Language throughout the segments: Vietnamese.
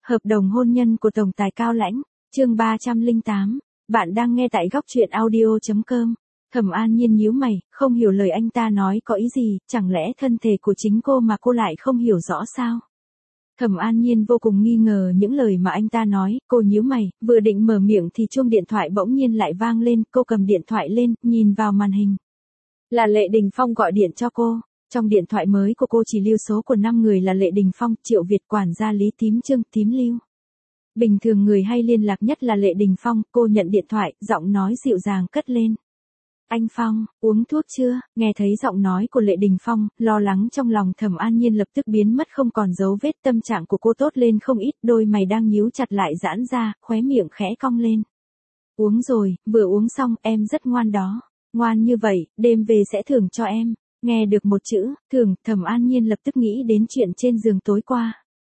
Hợp đồng hôn nhân của Tổng tài Cao Lãnh, chương 308. Bạn đang nghe tại góc truyện audio.com. Thẩm An Nhiên nhíu mày, không hiểu lời anh ta nói có ý gì, chẳng lẽ thân thể của chính cô mà cô lại không hiểu rõ sao? Thẩm An Nhiên vô cùng nghi ngờ những lời mà anh ta nói, cô nhíu mày, vừa định mở miệng thì chuông điện thoại bỗng nhiên lại vang lên, cô cầm điện thoại lên, nhìn vào màn hình. Là Lệ Đình Phong gọi điện cho cô. Trong điện thoại mới của cô chỉ lưu số của 5 người là Lệ Đình Phong, Triệu Việt, quản gia Lý Tím Trương, Tím Lưu. Bình thường người hay liên lạc nhất là Lệ Đình Phong, cô nhận điện thoại, giọng nói dịu dàng cất lên. Anh Phong, uống thuốc chưa? Nghe thấy giọng nói của Lệ Đình Phong, lo lắng trong lòng Thẩm An Nhiên lập tức biến mất không còn dấu vết, tâm trạng của cô tốt lên không ít, đôi mày đang nhíu chặt lại giãn ra, khóe miệng khẽ cong lên. Uống rồi, vừa uống xong, em rất ngoan đó. Ngoan như vậy, đêm về sẽ thưởng cho em. Nghe được một chữ, thưởng, Thẩm An Nhiên lập tức nghĩ đến chuyện trên giường tối qua.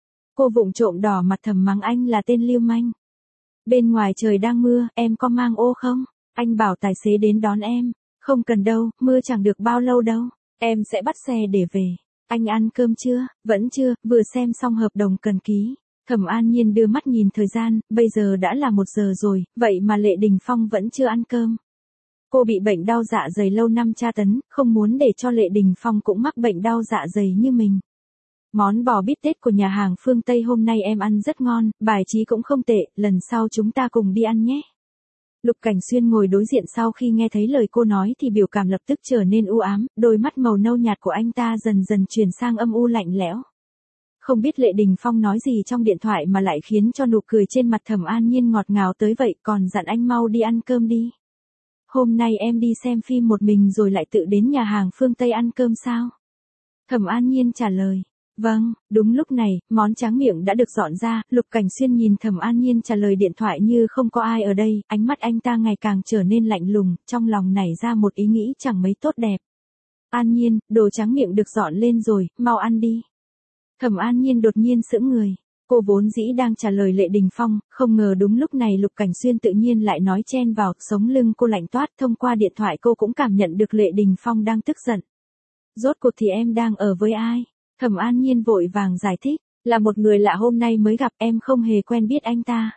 Cô vụng trộm đỏ mặt thầm mắng anh là tên lưu manh. Bên ngoài trời đang mưa, em có mang ô không? Anh bảo tài xế đến đón em. Không cần đâu, mưa chẳng được bao lâu đâu. Em sẽ bắt xe để về. Anh ăn cơm chưa? Vẫn chưa, vừa xem xong hợp đồng cần ký. Thẩm An Nhiên đưa mắt nhìn thời gian, bây giờ đã là 1 giờ rồi, vậy mà Lệ Đình Phong vẫn chưa ăn cơm. Cô bị bệnh đau dạ dày lâu năm tra tấn, không muốn để cho Lệ Đình Phong cũng mắc bệnh đau dạ dày như mình. Món bò bít tết của nhà hàng phương Tây hôm nay em ăn rất ngon, bài trí cũng không tệ, lần sau chúng ta cùng đi ăn nhé. Lục Cảnh Xuyên ngồi đối diện sau khi nghe thấy lời cô nói thì biểu cảm lập tức trở nên u ám, đôi mắt màu nâu nhạt của anh ta dần dần chuyển sang âm u lạnh lẽo. Không biết Lệ Đình Phong nói gì trong điện thoại mà lại khiến cho nụ cười trên mặt Thẩm An Nhiên ngọt ngào tới vậy, còn dặn anh mau đi ăn cơm đi. Hôm nay em đi xem phim một mình rồi lại tự đến nhà hàng phương Tây ăn cơm sao? Thẩm An Nhiên trả lời. Vâng, đúng lúc này, món tráng miệng đã được dọn ra, Lục Cảnh Xuyên nhìn Thẩm An Nhiên trả lời điện thoại như không có ai ở đây, ánh mắt anh ta ngày càng trở nên lạnh lùng, trong lòng nảy ra một ý nghĩ chẳng mấy tốt đẹp. An Nhiên, đồ tráng miệng được dọn lên rồi, mau ăn đi. Thẩm An Nhiên đột nhiên sững người. Cô vốn dĩ đang trả lời Lệ Đình Phong, không ngờ đúng lúc này Lục Cảnh Xuyên tự nhiên lại nói chen vào, sống lưng cô lạnh toát, thông qua điện thoại cô cũng cảm nhận được Lệ Đình Phong đang tức giận. Rốt cuộc thì em đang ở với ai? Thẩm An Nhiên vội vàng giải thích, là một người lạ hôm nay mới gặp, em không hề quen biết anh ta.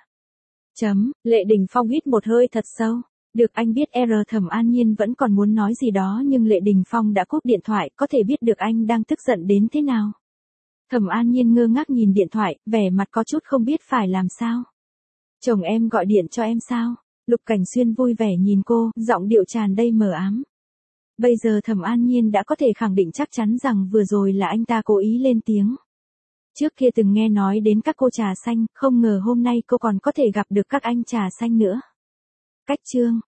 Lệ Đình Phong hít một hơi thật sâu. Được anh biết Thẩm An Nhiên vẫn còn muốn nói gì đó nhưng Lệ Đình Phong đã cúp điện thoại, có thể biết được anh đang tức giận đến thế nào. Thẩm An Nhiên ngơ ngác nhìn điện thoại, vẻ mặt có chút không biết phải làm sao. Chồng em gọi điện cho em sao? Lục Cảnh Xuyên vui vẻ nhìn cô, giọng điệu tràn đầy mờ ám. Bây giờ Thẩm An Nhiên đã có thể khẳng định chắc chắn rằng vừa rồi là anh ta cố ý lên tiếng. Trước kia từng nghe nói đến các cô trà xanh, không ngờ hôm nay cô còn có thể gặp được các anh trà xanh nữa. Cách chương